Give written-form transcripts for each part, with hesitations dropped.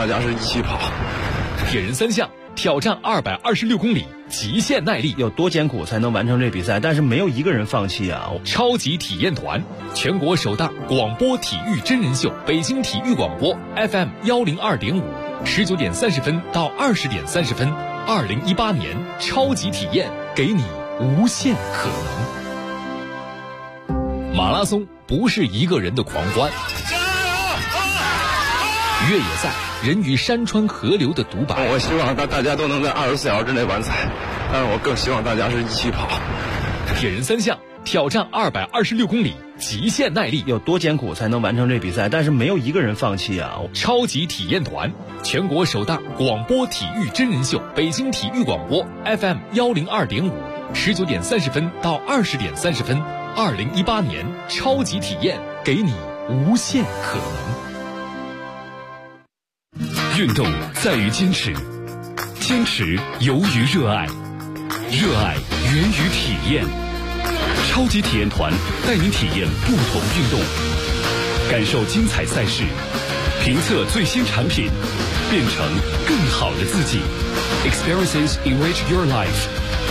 大家是一起跑。 铁人三项挑战226公里，极限耐力， 有多艰苦才能完成这比赛？但是没有一个人放弃啊！ 超级体验团，全国首档广播体育真人秀，北京体育广播 FM 102.5，19点30分到20点30分，2018年超级体验，给你无限可能。马拉松不是一个人的狂欢，越野赛人与山川河流的独白。 我希望大家都能在24小时之内完赛，但是我更希望大家是一起跑。 铁人三项挑战226公里，极限耐力， 有多艰苦才能完成这比赛？但是没有一个人放弃啊！ 超级体验团，全国首档广播体育真人秀，北京体育广播 FM 102.5，19点30分到20点30分，2018年超级体验，给你无限可能。运动在于坚持，坚持由于热爱，热爱源于体验。超级体验团带您体验不同运动，感受精彩赛事，评测最新产品，变成更好的自己。Experiences enrich your life。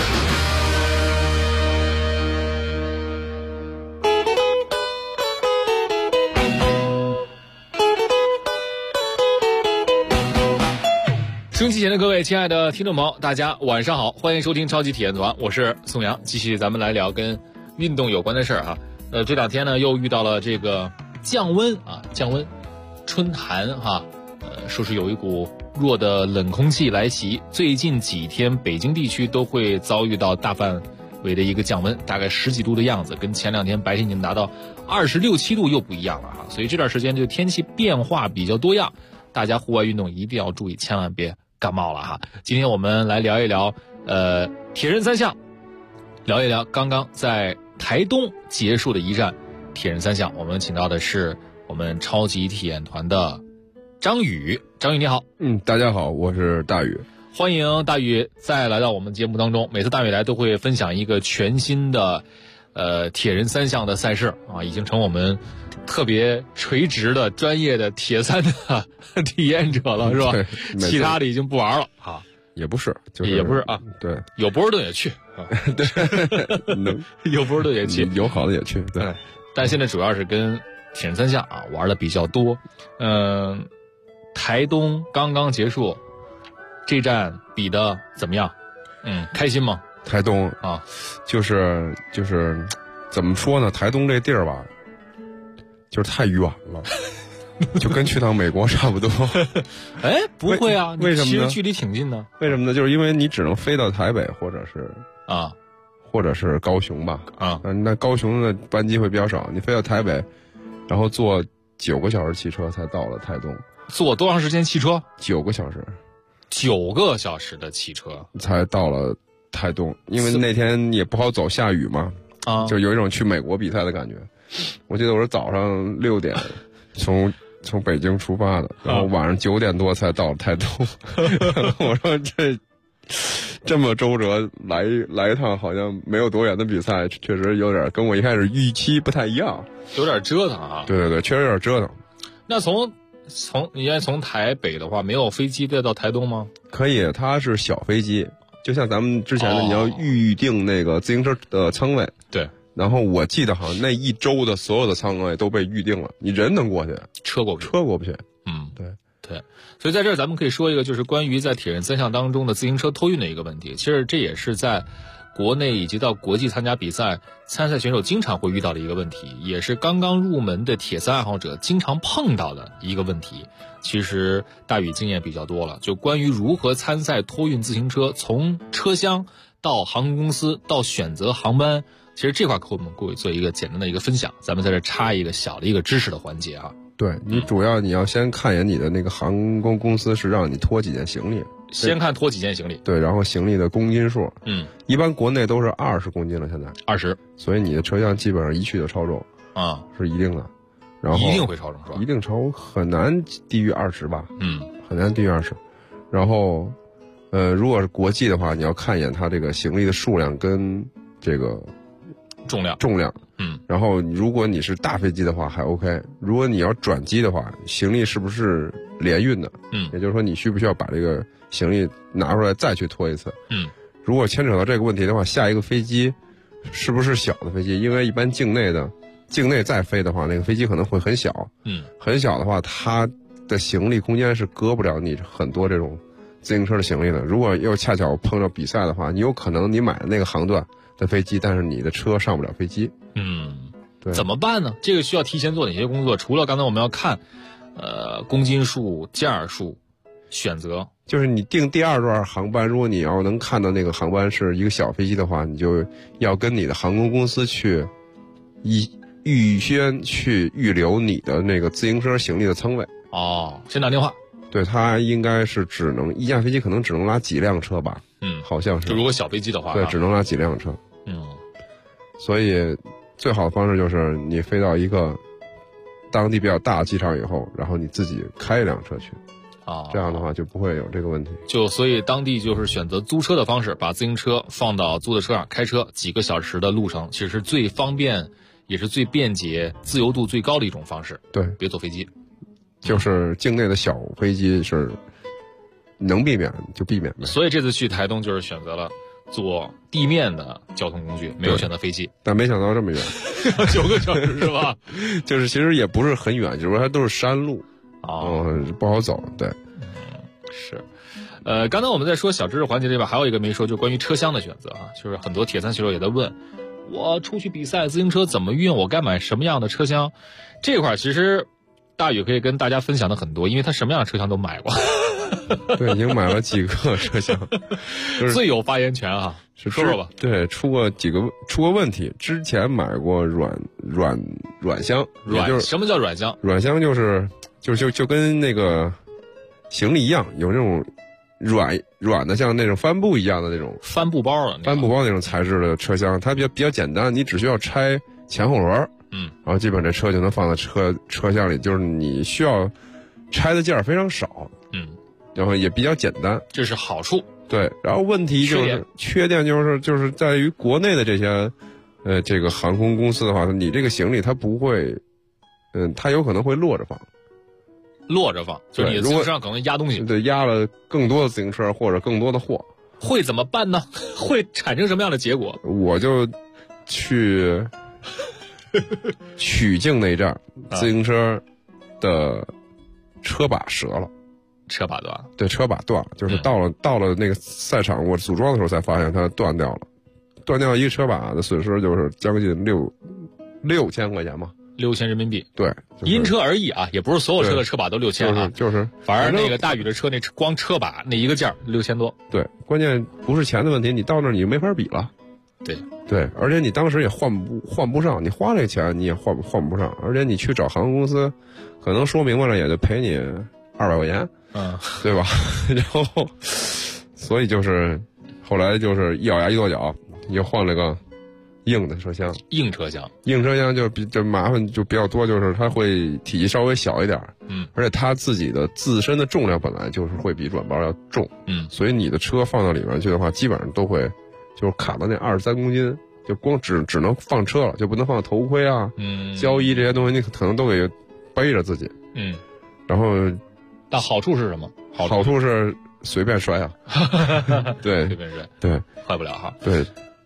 收音机前的各位亲爱的听众朋友，大家晚上好，欢迎收听超级体验团，我是宋阳，继续咱们来聊跟运动有关的事儿哈。这两天呢又遇到了这个降温，春寒哈，说是有一股弱的冷空气来袭，最近几天北京地区都会遭遇到大范围的一个降温，大概10几度的样子，跟前两天白天已经达到26、7度又不一样了哈。所以这段时间就天气变化比较多样，大家户外运动一定要注意，千万别感冒了哈。今天我们来聊一聊铁人三项，聊一聊刚刚在台东结束的一站铁人三项。我们请到的是我们超级体验团的张宇。张宇你好。 大家好，我是大宇。 欢迎大宇再来到我们节目当中。每次大宇来都会分享一个全新的铁人三项的赛事啊，已经成我们特别垂直的专业的铁三的体验者了，是吧？其他的已经不玩了啊。 也不是，就是也不是啊。 对， 有波士顿也去啊。 对， 有波士顿也去， 有好的也去。对， 但现在主要是跟铁人三项啊玩的比较多。台东刚刚结束，这站比的怎么样？开心吗？ 台东啊， 就是怎么说呢？台东这地儿吧，就是太远了。就跟去趟美国差不多。 哎，不会啊， 为什么呢？ 其实距离挺近的。 为什么呢？就是因为你只能飞到台北，或者是高雄吧。那高雄的班机会比较少，你飞到台北，然后坐9个小时汽车才到了台东。 坐多长时间汽车 ？9个小时。 9个小时的汽车才到了台东，因为那天也不好走，下雨嘛。就有一种去美国比赛的感觉。我记得我是早上6点从北京出发的，然后晚上9点多才到台东。我说这么周折来一趟，好像没有多远的比赛，确实有点跟我一开始预期不太一样， 有点折腾啊。 对，确实有点折腾。 那你现在从台北的话，没有飞机再到台东吗？ 可以，它是小飞机，就像咱们之前的，你要预定那个自行车的舱位。 对。 然后我记得好像那一周的所有的舱位都被预定了，你人能过去，车过不去。 对。所以在这儿咱们可以说一个，就是关于在铁人三项当中的自行车托运的一个问题。其实这也是在国内以及到国际参加比赛参赛选手经常会遇到的一个问题，也是刚刚入门的铁三爱好者经常碰到的一个问题。其实大宇经验比较多了，就关于如何参赛托运自行车，从车厢到航空公司到选择航班，其实这块给我们各位做一个简单的一个分享，咱们在这插一个小的一个知识的环节啊。 对，你主要你要先看一眼你的那个航空公司是让你拖几件行李， 先看拖几件行李， 对，然后行李的公斤数，一般国内都是20公斤了，现在 20， 所以你的车厢基本上一去就超重啊，是一定的，然后一定会超重是吧？ 一定超，很难低于20吧，很难低于20，然后如果是国际的话，你要看一眼它这个行李的数量跟这个重量， 然后如果你是大飞机的话还 OK， 如果你要转机的话，行李是不是联运的？也就是说你需不需要把这个行李拿出来再去拖一次？如果牵扯到这个问题的话，下一个飞机是不是小的飞机？因为一般境内再飞的话，那个飞机可能会很小，很小的话，它的行李空间是搁不了你很多这种自行车的行李的。如果又恰巧碰到比赛的话，你有可能你买的那个航段的飞机，但是你的车上不了飞机。对， 怎么办呢？这个需要提前做哪些工作？除了刚才我们要看，公斤数、件数，选择。 就是你订第2段航班，如果你要能看到那个航班是一个小飞机的话，你就要跟你的航空公司去预先去预留你的那个自行车行李的舱位。 先打电话。 对，它应该是只能一架飞机可能只能拉几辆车吧？好像是。 就如果小飞机的话， 对，只能拉几辆车。所以最好的方式就是你飞到一个当地比较大的机场以后，然后你自己开一辆车去。这样的话就不会有这个问题。 所以当地就是选择租车的方式，把自行车放到租的车上，开车几个小时的路程，其实是最方便也是最便捷、自由度最高的一种方式。 对， 别坐飞机。 就是境内的小飞机是能避免就避免呗。 所以这次去台东就是选择了坐地面的交通工具，没有选择飞机。 但没想到这么远 ，9个小时是吧？ 就是其实也不是很远，就是说它都是山路。不好走。对， 是。刚才我们在说小知识环节这边还有一个没说，就关于车厢的选择啊，就是很多铁三选手也在问，我出去比赛自行车怎么运，我该买什么样的车厢？这块其实大宇可以跟大家分享的很多，因为他什么样的车厢都买过。 对，已经买了几个车厢， 最有发言权啊，说说吧。 对，出过问题。之前买过软箱， 什么叫软箱？ 软箱就跟那个行李一样，有那种软的，像那种帆布一样的那种帆布包那种材质的车厢，它比较简单，你只需要拆前后轮，然后基本这车就能放在车厢里，就是你需要拆的件儿非常少，然后也比较简单， 这是好处。 对，然后问题就是缺点就是在于国内的这些这个航空公司的话，你这个行李它不会，它有可能会落着放， 就是你的自行车上可能压东西， 对，压了更多的自行车或者更多的货， 会怎么办呢？会产生什么样的结果？ 我就去曲靖那站，自行车的车把折了。 车把断？ 对，车把断了，就是到了那个赛场，我组装的时候才发现它断掉了。断掉一个车把的损失就是将近6000块钱嘛 ，6000人民币。 对， 因车而异啊，也不是所有车的车把都6000啊。 就是， 反而那个大宇的车那光车把那一个件6000多。 对，关键不是钱的问题，你到那儿你没法比了。对，而且你当时也换不上，你花这个钱你也换不上，而且你去找航空公司，可能说明白了也就赔你200块钱。对吧？然后，所以就是后来就是一咬牙一跺脚，又换了个硬的车厢。硬车厢就麻烦就比较多，就是它会体积稍微小一点，而且它自己的自身的重量本来就是会比软包要重，所以你的车放到里面去的话，基本上都会就是卡到那23公斤，就光只能放车了，就不能放头盔啊、胶衣这些东西，你可能都得背着自己，然后。 但好处是什么？ 好处是随便摔啊，对， 随便摔， 对， 坏不了哈。 对，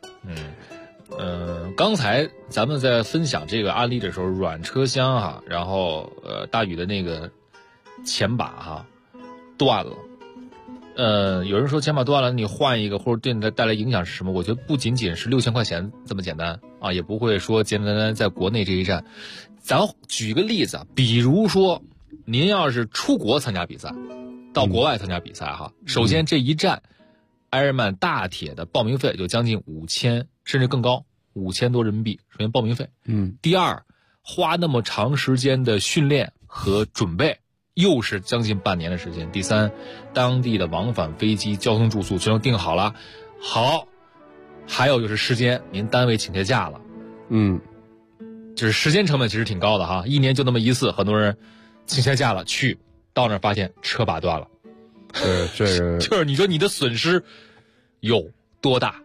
刚才咱们在分享这个案例的时候，软车厢哈，然后大宇的那个前把哈断了，有人说前把断了，你换一个或者对你带来影响是什么？我觉得不仅仅是6000块钱这么简单啊，也不会说简简单单在国内这一站。咱举个例子啊，比如说。您要是出国参加比赛，到国外参加比赛哈，首先这一站，Ironman 大铁的报名费就将近5000，甚至更高，5000多人民币。首先报名费，第二，花那么长时间的训练和准备，又是将近半年的时间。第三，当地的往返飞机、交通、住宿全都订好了。好，还有就是时间，您单位请下假了，就是时间成本其实挺高的哈，一年就那么一次，很多人。请下假了，到那儿发现车把断了， 对，这个就是你说你的损失有多大？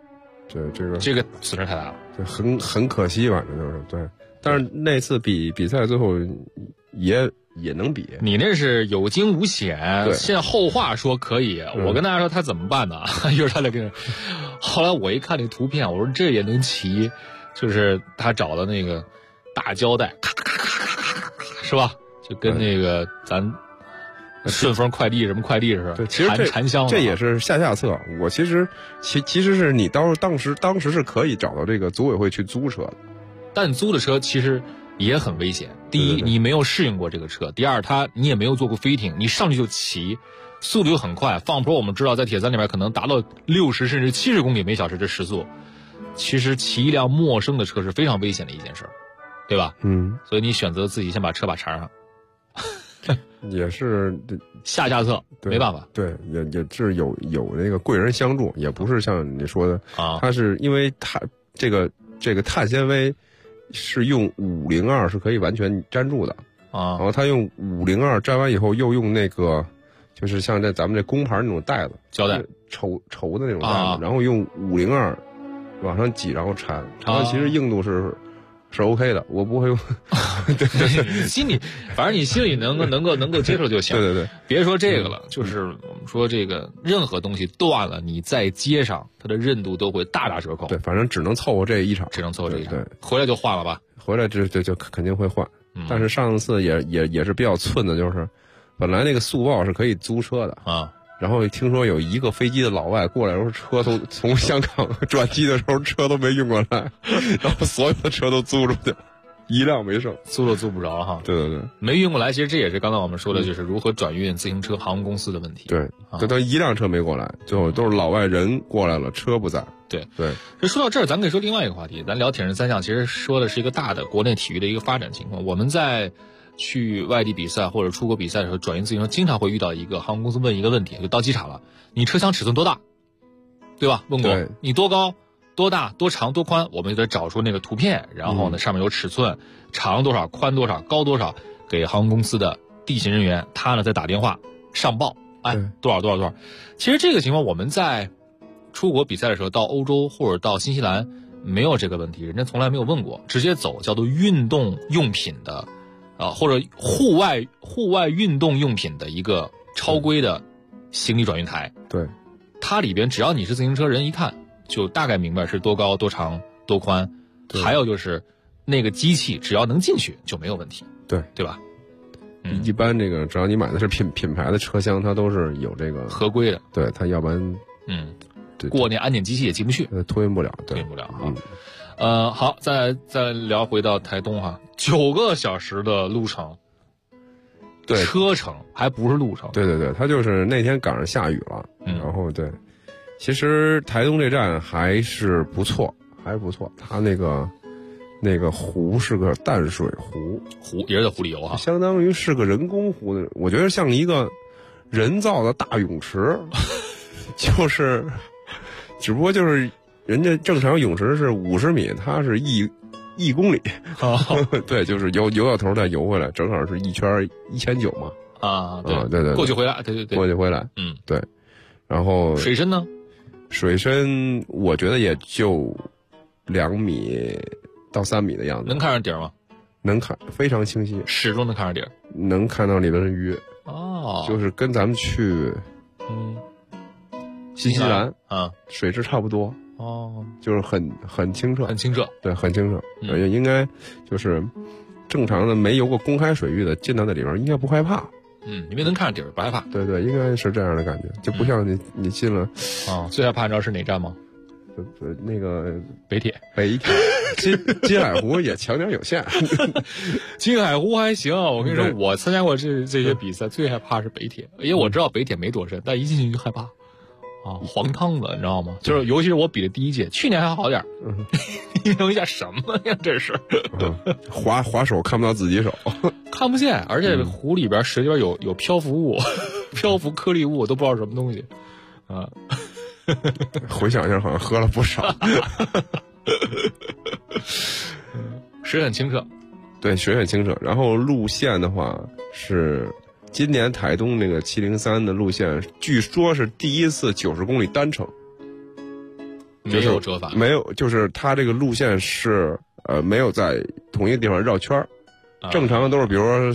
这个损失太大了， 很可惜，反正就是对。但是那次比赛最后也能比， 你那是有惊无险。现在后话说可以，我跟大家说他怎么办呢？一会儿他来跟。后来我一看那图片，我说这也能骑，就是他找了那个大胶带，咔咔咔咔咔咔，是吧？就跟那个咱顺丰快递什么快递似的。 对，其实缠箱这也是下策。我其实是你当时是可以找到这个组委会去租车的， 但租的车其实也很危险。第一，你没有适应过这个车；第二，你也没有做过飞艇，你上去就骑，速度又很快。放坡我们知道，在铁三里面可能达到60甚至70公里每小时这时速，其实骑一辆陌生的车是非常危险的一件事，对吧？所以你选择自己先把车把缠上， 也是下策，没办法。 对，也是有那个贵人相助，也不是像你说的啊，它是因为它这个碳纤维。是用502是可以完全粘住的啊，然后他用502粘完以后，又用那个就是像咱们这工牌那种带子胶带绸的那种带子，然后用502往上挤，然后缠其实硬度是 OK 的，我不会用。 对，心里反正你心里能够接受就行。 对， 别说这个了，就是我们说这个任何东西断了，你在街上它的韧度都会大折扣。 对，反正只能凑合这一场， 对，回来就换了吧。 回来就肯定会换。但是上次也是比较寸的，就是本来那个速报是可以租车的啊。然后听说有一个飞机的老外过来的时候，车都从香港转机的时候车都没运过来，然后所有的车都租出去，一辆没剩， 租都租不着哈。 对， 没运过来，其实这也是刚才我们说的，就是如何转运自行车航空公司的问题。 对，都一辆车没过来，最后都是老外人过来了，车不在。 对，就说到这儿，咱可以说另外一个话题，咱聊铁人三项，其实说的是一个大的国内体育的一个发展情况。我们在去外地比赛或者出国比赛的时候，转运自行车经常会遇到一个航空公司问一个问题，就到机场了，你车厢尺寸多大，对吧？问过你多高、多大、多长、多宽，我们就得找出那个图片，然后呢上面有尺寸，长多少、宽多少、高多少，给航空公司的地勤人员，他呢再打电话上报，多少多少。其实这个情况我们在出国比赛的时候，到欧洲或者到新西兰没有这个问题，人家从来没有问过，直接走叫做运动用品的。或者户外运动用品的一个超规的行李转运台， 对， 它里边只要你是自行车人，一看就大概明白是多高、多长、多宽，还有就是那个机器只要能进去就没有问题，对吧？ 一般这个只要你买的是品牌的车厢，它都是有这个合规的， 对，它要不然过那安检机器也进不去， 托运不了哈。好，再聊回到台东哈，9个小时的路程， 对， 车程还不是路程， 对，他就是那天赶上下雨了，然后对，其实台东这站还是不错，他那个湖是个淡水湖也是在湖里游哈， 相当于是个人工湖的，我觉得像一个人造的大泳池，就是只不过就是人家正常泳池是50米，它是1公里，对，就是游到头再游回来，正好是一圈1900嘛。对， 过去回来，对， 过去回来，对。然后水深呢？ 水深我觉得也就2米到3米的样子。 能看上底儿吗？ 能看，非常清晰， 始终能看上底儿， 能看到里边的鱼。就是跟咱们去新西兰水质差不多。就是很清澈，对，很清澈，也应该就是正常的没游过公开水域的进到那里边应该不害怕， 因为能看着底儿不害怕， 对，应该是这样的感觉，就不像你进了最害怕你知道是哪站吗？ 那个北铁金海湖也强点有限， 金海湖还行，我跟你说，我参加过这些比赛，最害怕是北铁，因为我知道北铁没多深，但一进去就害怕。黄汤子你知道吗？就是尤其是我比的第一届，去年还好点，你等一下什么呀？这是滑手看不到自己手， 看不见，而且湖里边水里边有漂浮物、漂浮颗粒物，都不知道什么东西啊。 回想一下，好像喝了不少。 水很清澈， 对，水很清澈。然后路线的话是。今年台东那个703的路线，据说是第一次90公里单程， 没有折返， 没有，就是它这个路线是没有在同一个地方绕圈儿。正常的都是，比如说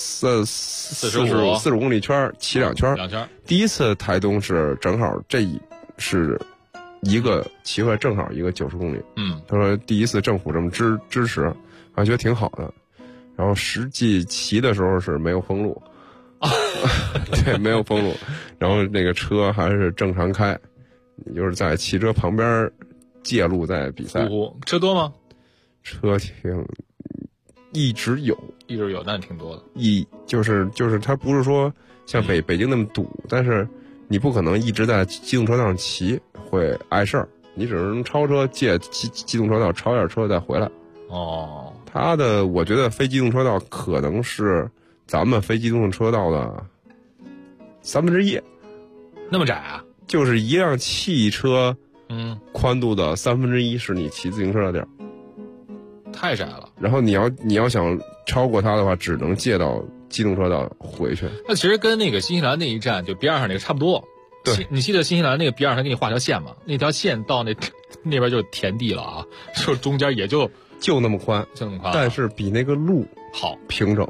45公里圈，骑2圈。 2圈。第一次台东是正好是一个骑回来正好一个90公里。他说第一次政府这么支持，我觉得挺好的。然后实际骑的时候是没有封路，对，没有封路。然后那个车还是正常开，你就是在汽车旁边借路在比赛。 车多吗？ 车一直有， 那挺多的。 就是它不是说像北京那么堵，但是你不可能一直在机动车道上骑，会碍事儿。你只能超车借机动车道超一下车再回来。我觉得非机动车道可能是咱们非机动车道的1/3， 那么窄啊？ 就是一辆汽车宽度的1/3是你骑自行车的地儿。 太窄了， 然后你要想超过它的话，只能借到机动车道回去。 那其实跟那个新西兰那一站就边上那个差不多。 对， 你记得新西兰那个边上他给你画条线吗？那条线到那边就是田地了啊，就中间也就那么宽，但是比那个路好平整。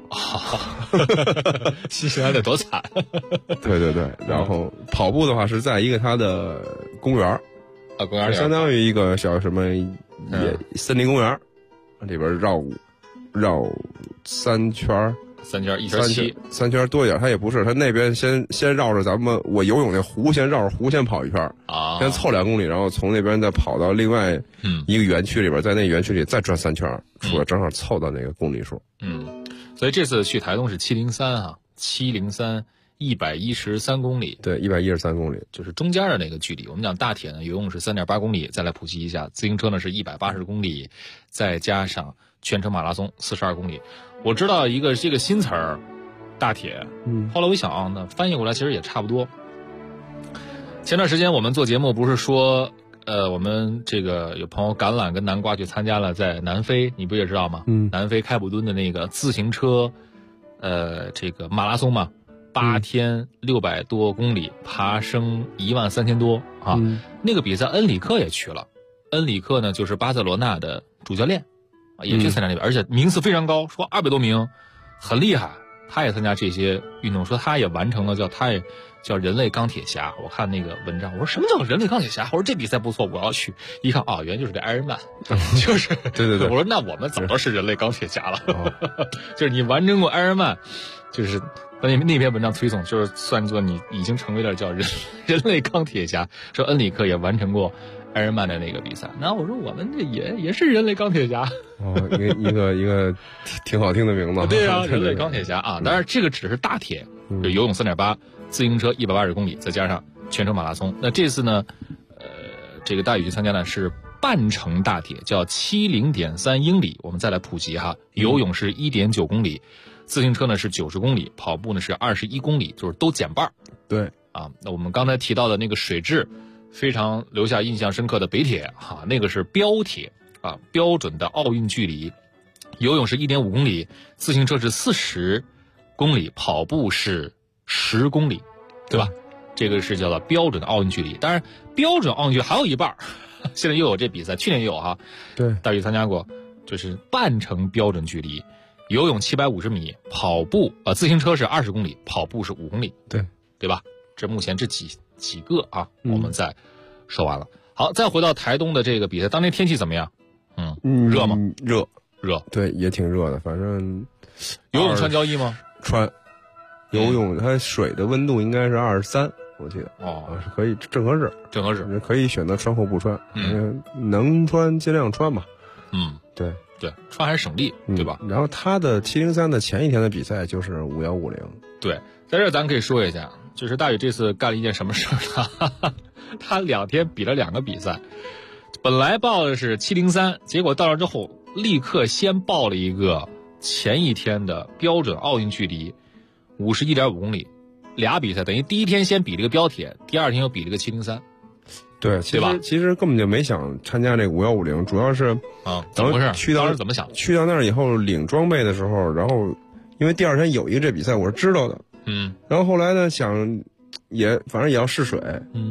新西兰得多惨。 对，然后跑步的话是在一个它的公园公园相当于一个小什么森林公园。里边绕3圈 ，1圈7 ，3圈多一点。他也不是，他那边先绕着我游泳那湖，先绕着湖先跑一圈啊，先凑2公里，然后从那边再跑到另外一个园区里边，在那园区里再转3圈，出来正好凑到那个公里数。 所以这次去台东是703啊，703，113公里。 对，113公里， 就是中间的那个距离。我们讲大铁呢，游泳是3.8公里，再来普及一下，自行车呢是180公里，再加上全程马拉松42公里。我知道这个新词儿，大铁。后来我一想那翻译过来其实也差不多。前段时间我们做节目不是说，我们这个有朋友橄榄跟南瓜去参加了在南非，你不也知道吗？南非开普敦的那个自行车，这个马拉松嘛。8天600多公里，爬升13000多啊！那个比赛恩里克也去了，恩里克呢就是巴塞罗那的主教练啊，也去参加那边，而且名次非常高，说200多名，很厉害。他也参加这些运动，说他也完成了他也叫人类钢铁侠。我看那个文章，我说什么叫人类钢铁侠？我说这比赛不错，我要去。一看原来就是这 Iron Man， 就是对。 我说那我们早都是人类钢铁侠了，就是你完成过 Iron Man， 就是那篇文章推送，就是算作你已经成为了叫人类钢铁侠。说恩里克也完成过 Iron Man 的那个比赛，那我说我们这也是人类钢铁侠。 一个挺好听的名字。 对啊，人类钢铁侠啊！当然这个只是大铁，就游泳3.8，自行车180公里，再加上全程马拉松。那这次呢，这个大宇去参加呢是半程大铁，叫70.3英里。我们再来普及哈，游泳是1.9公里，自行车呢是90公里，跑步呢是21公里，就是都减半。 对啊，那我们刚才提到的那个水质非常留下印象深刻的北铁哈，那个是标铁啊，标准的奥运距离。游泳是1.5公里，自行车是40公里，跑步是10公里，对吧？这个是叫做标准的奥运距离。当然，标准奥运距离还有一半，现在又有这比赛，去年也有哈。 对， 大宇参加过，就是半程标准距离，游泳750米，跑步自行车是20公里，跑步是5公里，对吧？这目前这几个啊，我们再说完了。好，再回到台东的这个比赛，当天天气怎么样？热吗？热， 对，也挺热的。反正游泳穿胶衣吗？ 穿。游泳它水的温度应该是23，我记得。是可以正合适，可以选择穿或不穿。能穿尽量穿吧。对， 穿还是省力，对吧？ 然后他的703的前一天的比赛就是5150。 对，在这咱可以说一下，就是大宇这次干了一件什么事呢？他2天比了2个比赛，本来报的是703，结果到了之后立刻先报了一个前一天的标准奥运距离51.5公里，2比赛，等于第一天先比了个标铁，第二天又比了个703。 对，其实根本就没想参加这个5150，主要是怎么回事？ 去到当时怎么想？ 去到那儿以后领装备的时候，然后因为第二天有一个这比赛，我是知道的。然后后来呢，想反正也要试水。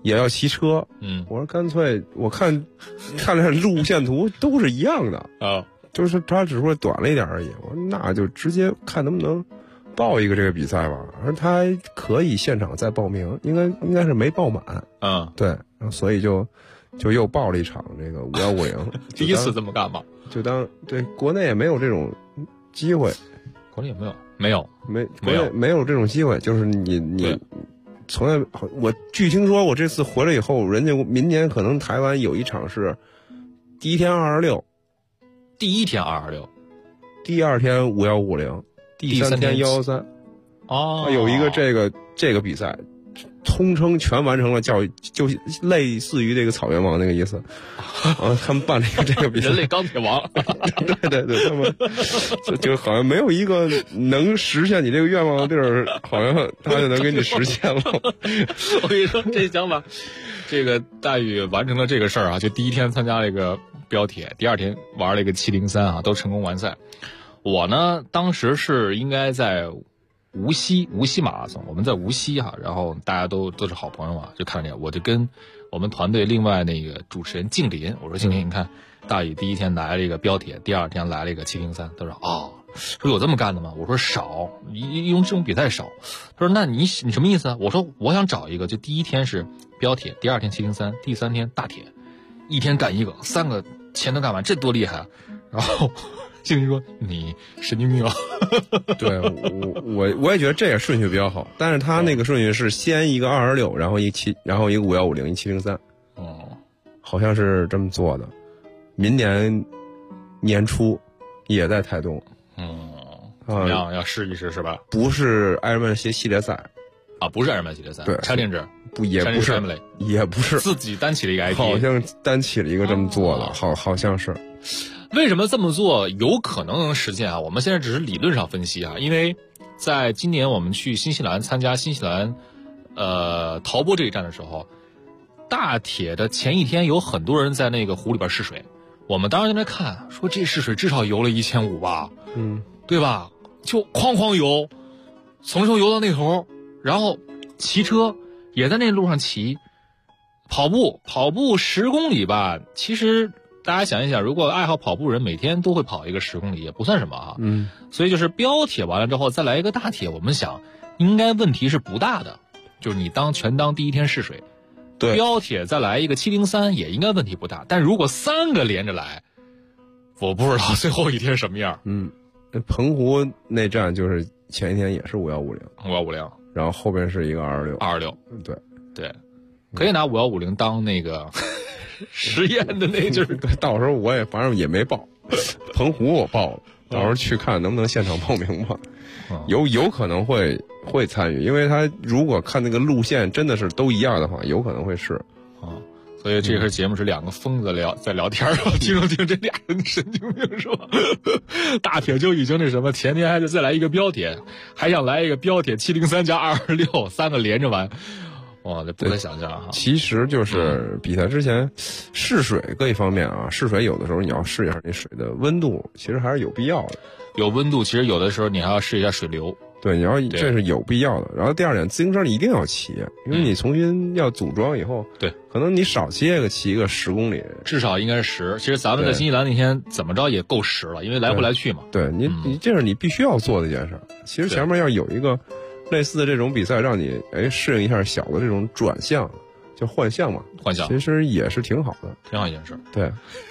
也要骑车。我说干脆我看了路线图都是一样的啊，就是他只是说短了一点而已。我说那就直接看能不能报一个这个比赛吧。而他还可以现场再报名，应该是没报满。对，然后所以就又报了一场这个5150。 第一次这么干嘛？ 就当对国内也没有这种机会， 国内也没有这种机会，就是你。从来，我据听说，我这次回来以后，人家明年可能台湾有一场是第一天226， 第一天226， 第二天5150，第三天113。 哦， 有一个这个比赛，通称全完成了就类似于这个草原王那个意思。他们办了一个这个比赛， 人类钢铁王。 对，他们就好像没有一个能实现你这个愿望的地儿，好像他就能给你实现了。 我跟你说，这想法，这个大宇完成了这个事儿啊，就第一天参加了一个标铁，第二天玩了一个703啊，都成功完赛。我呢，当时是应该在无锡马拉松，我们在无锡哈，然后大家都是好朋友嘛，就看见我就跟我们团队另外那个主持人静林，我说静林，你看大宇第一天来了一个标铁，第二天来了一个703，他说说有这么干的吗？我说少，用这种比赛少。他说那你什么意思啊？我说我想找一个，就第一天是标铁，第二天703，第三天大铁，一天干一个，3个前头干完，这多厉害啊！然后静林说你神经病啊。 对，我也觉得这个顺序比较好，但是他那个顺序是先一个226，然后一个5150，一703。好像是这么做的。明年年初也在台东。 要试一试是吧？ 不是艾尔曼系列赛啊，不是艾尔曼系列赛， 对 ，Challenger 也不是， 自己单起了一个 IP， 好像单起了一个这么做的，好像是。 为什么这么做有可能能实现啊？我们现在只是理论上分析啊，因为在今年我们去新西兰参加新西兰陶波这一站的时候，大铁的前一天有很多人在那个湖里边试水，我们当时在那看，说这试水至少游了1500吧，对吧？就哐游，从头游到那头，然后骑车也在那路上骑，跑步10公里吧，其实大家想一想，如果爱好跑步人每天都会跑一个10公里，也不算什么啊。所以就是标铁完了之后再来一个大铁，我们想应该问题是不大的，就是你全当第一天试水。对，标铁再来一个703也应该问题不大，但如果3个连着来，我不知道最后一天什么样。 澎湖那站就是前一天也是5150，然后后边是一个226。对， 可以拿5150当那个实验的那就是。 到时候我也反正也没报，澎湖我报了，到时候去看能不能现场报名吧。有可能会参与，因为他如果看那个路线真的是都一样的话，有可能会是。 所以这个节目是2个疯子在聊天，听这俩人神经病是吧？大铁就已经那什么，前天还得再来一个标铁，还想来一个标铁703加226，3个连着完，哇，这不可想象哈。 其实就是比赛之前试水各一方面啊，试水有的时候你要试一下那水的温度，其实还是有必要的。 有温度，其实有的时候你还要试一下水流。 对，这是有必要的。然后第二点，自行车你一定要骑，因为你重新要组装以后， 对， 可能你少骑一个10公里， 至少应该是10。其实咱们在新西兰那天怎么着也够10了，因为来回来去嘛。 对你这是你必须要做的一件事。其实前面要有一个类似的这种比赛，让你适应一下小的这种转向，叫换向嘛。 换向其实也是挺好的， 挺好一件事。 对。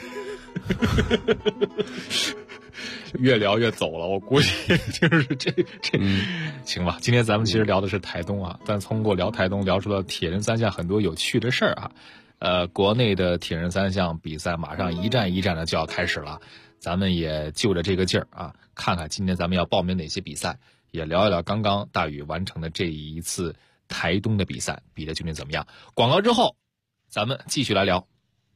越聊越走了，我估计就是这行吧。今天咱们其实聊的是台东啊，但通过聊台东聊出了铁人3项很多有趣的事儿啊。国内的铁人3项比赛马上一站一站的就要开始了，咱们也就着这个劲儿啊，看看今年咱们要报名哪些比赛，也聊一聊刚刚大宇完成的这一次台东的比赛比的究竟怎么样。广告之后，咱们继续来聊。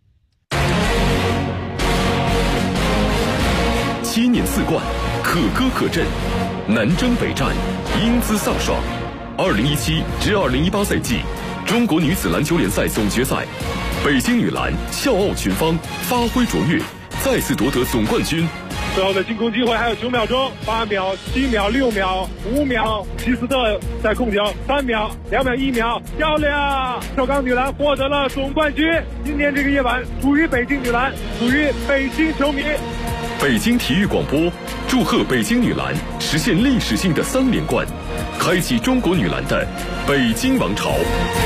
7年4冠，可歌可阵，南征北战，英姿飒爽。2017至2018赛季中国女子篮球联赛总决赛，北京女篮笑傲群芳，发挥卓越，再次夺得总冠军。 最后的进攻机会还有9秒钟，8秒、7秒、6秒、5秒，齐斯特在控球，3秒、2秒、1秒，漂亮！首钢女篮获得了总冠军。今天这个夜晚属于北京女篮，属于北京球迷。 北京体育广播祝贺北京女篮实现历史性的3连冠，开启中国女篮的北京王朝。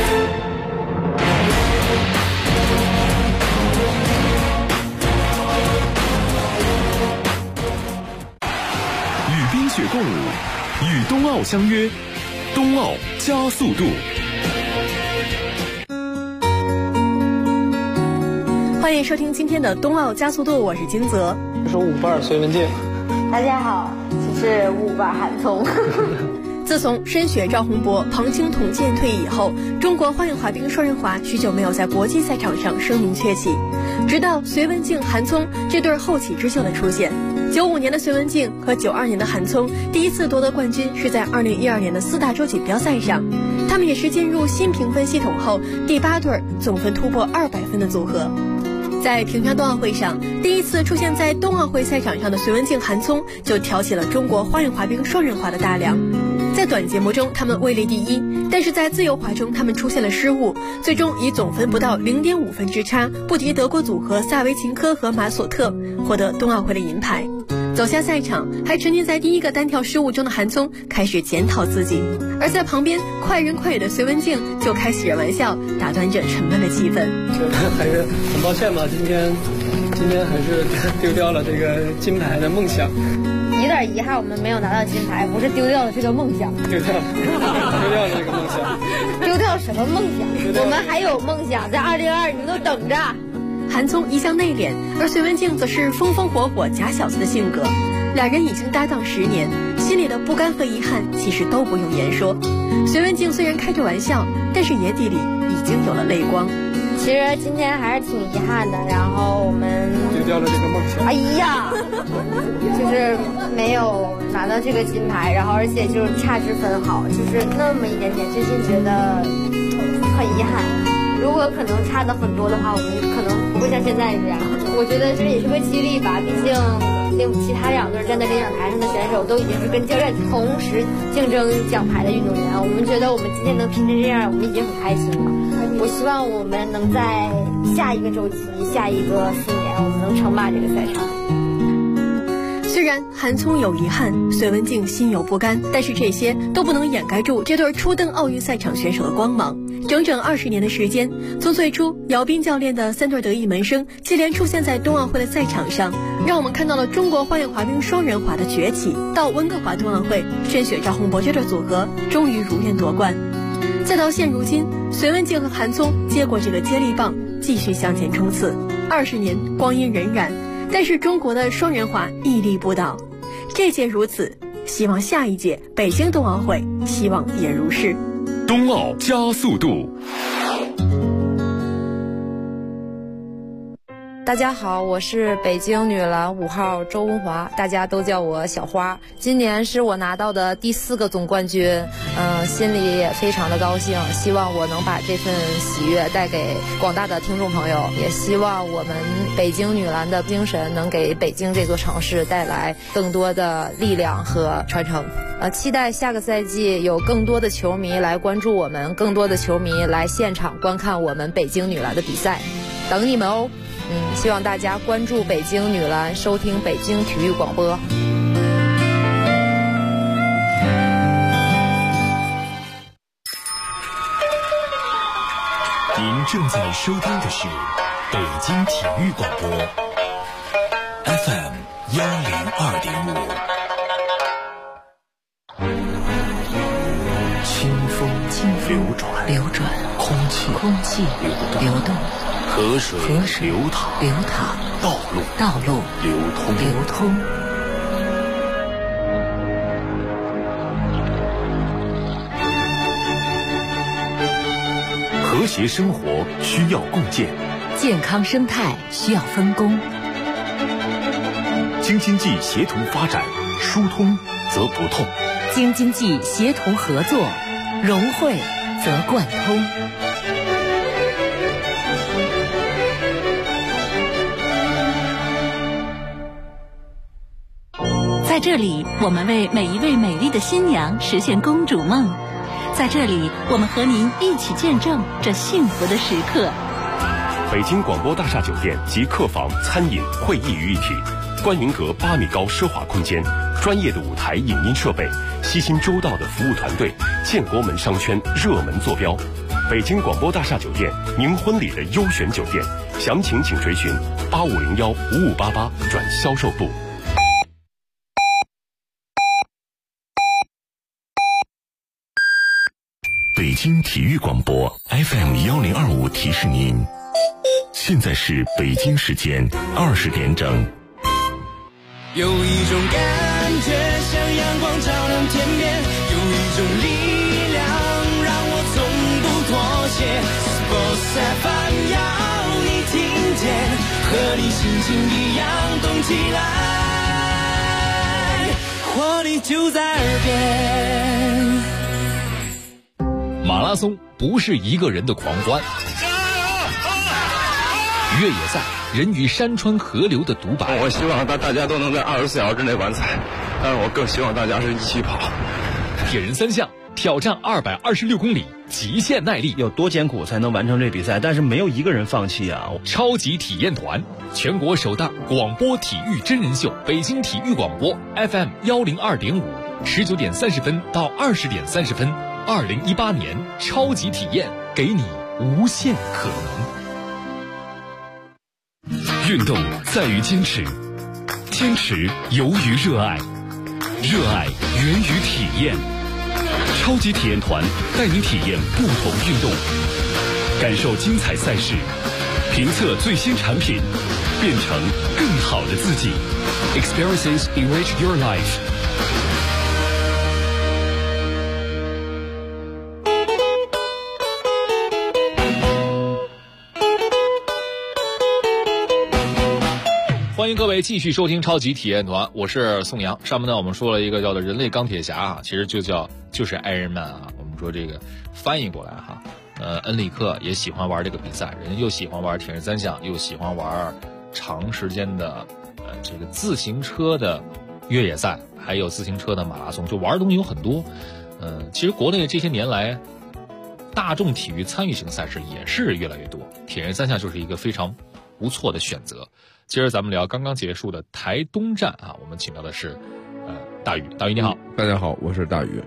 与冰雪共舞，与冬奥相约，冬奥加速度。 欢迎收听今天的冬奥加速度，我是金泽。 我是舞伴隋文静。 大家好，我是舞伴韩聪。 自从申雪、赵宏博、庞青统剑退役以后，中国花样滑冰双人滑许久没有在国际赛场上声名鹊起。直到隋文静、韩聪这对后起之秀的出现，95年的隋文静和92年的韩聪第一次夺得冠军是在2012年的4大洲锦标赛上，他们也是进入新评分系统后第8对总分突破200分的组合。在平昌冬奥会上，第一次出现在冬奥会赛场上的隋文静、韩聪就挑起了中国花样滑冰双人滑的大梁。在短节目中他们位列第一，但是在自由滑中他们出现了失误，最终以总分不到0.5分之差不敌德国组合萨维琴科和马索特，获得冬奥会的银牌。走下赛场，还沉浸在第一个单跳失误中的韩聪开始检讨自己，而在旁边快人快语的隋文静就开起了玩笑，打断着沉闷的气氛。 还是很抱歉吧，今天还是丢掉了这个金牌的梦想。 有点遗憾，我们没有拿到金牌，不是丢掉了这个梦想， 丢掉了这个梦想。 丢掉什么梦想？我们还有梦想，在2022，你们都等着。 韩聪一向内敛，而隋文静则是风风火火假小子的性格。两人已经搭档10年，心里的不甘和遗憾其实都不用言说。隋文静虽然开着玩笑，但是眼底里已经有了泪光。 其实今天还是挺遗憾的，然后我们丢掉了这个梦想。 哎呀，就是没有拿到这个金牌，然后而且就是差之分毫，就是那么一点点，最近觉得很遗憾。如果可能差的很多的话，我们可能不会像现在这样。我觉得这也是个激励吧，毕竟其他2对站在领奖台上的选手都已经是跟教练同时竞争奖牌的运动员，我们觉得我们今天能拼成这样，我们已经很开心了。我希望我们能在下一个周期、下一个4年，我们能称霸这个赛场。 虽然韩聪有遗憾，隋文静心有不甘，但是这些都不能掩盖住这对初登奥运赛场选手的光芒。整整20年的时间，从最初姚斌教练的3对得意门生接连出现在冬奥会的赛场上，让我们看到了中国花样滑冰双人滑的崛起。到温哥华冬奥会，申雪、赵宏博这对组合终于如愿夺冠。再到现如今，隋文静和韩聪接过这个接力棒，继续向前冲刺。20年光阴荏苒，但是中国的双人滑屹立不倒。这届如此，希望下一届北京冬奥会希望也如是。 冬奥加速度。 大家好，我是北京女篮5号周文华，大家都叫我小花。今年是我拿到的第4个总冠军，心里也非常的高兴，希望我能把这份喜悦带给广大的听众朋友，也希望我们北京女篮的精神能给北京这座城市带来更多的力量和传承。期待下个赛季有更多的球迷来关注我们，更多的球迷来现场观看我们北京女篮的比赛，等你们哦。希望大家关注北京女篮，收听北京体育广播。 您正在收听的是北京体育广播 FM 102.5。清风流转，空气流动。河水流淌，道路流通。和谐生活需要共建， 健康生态需要分工。 京津冀协同发展，疏通则不痛； 京津冀协同合作，融汇则贯通。 在这里，我们为每一位美丽的新娘实现公主梦。在这里，我们和您一起见证这幸福的时刻。 北京广播大厦酒店集客房、餐饮、会议于一体，观云阁8米高奢华空间，专业的舞台影音设备，悉心周到的服务团队，建国门商圈热门坐标。北京广播大厦酒店，您婚礼的优选酒店，详情请垂询8501-5588转销售部。北京体育广播 FM1025提示您，现在是北京时间20点整。 有一种感觉像阳光照亮天边，有一种力量让我从不妥协。Sports FM 要你听见，和你心情一样动起来，活力就在耳边。 马拉松不是一个人的狂欢，越野赛人与山川河流的独白。 我希望大家都能在24小时之内完赛，但是我更希望大家是一起跑。 铁人3项挑战226公里，极限耐力， 有多艰苦才能完成这比赛？但是没有一个人放弃啊！ 超级体验团，全国首档广播体育真人秀，北京体育广播 FM102.5，19点30分到20点30分。2018年超级体验，给你无限可能。 运动在于坚持，坚持由于热爱，热爱源于体验。超级体验团带你体验不同运动，感受精彩赛事，评测最新产品，变成更好的自己。Experiences enrich your life。 欢迎各位继续收听超级体验团，我是宋阳。上面呢我们说了一个叫做人类钢铁侠啊，其实就是 Iron Man 啊。我们说这个翻译过来哈，恩里克也喜欢玩这个比赛，人家又喜欢玩铁人3项，又喜欢玩长时间的这个自行车的越野赛，还有自行车的马拉松，就玩的东西有很多。其实国内这些年来，大众体育参与型赛事也是越来越多，铁人3项就是一个非常不错的选择。接着咱们聊刚刚结束的台东站啊，我们请到的是大宇。大宇你好。 大家好，我是大宇。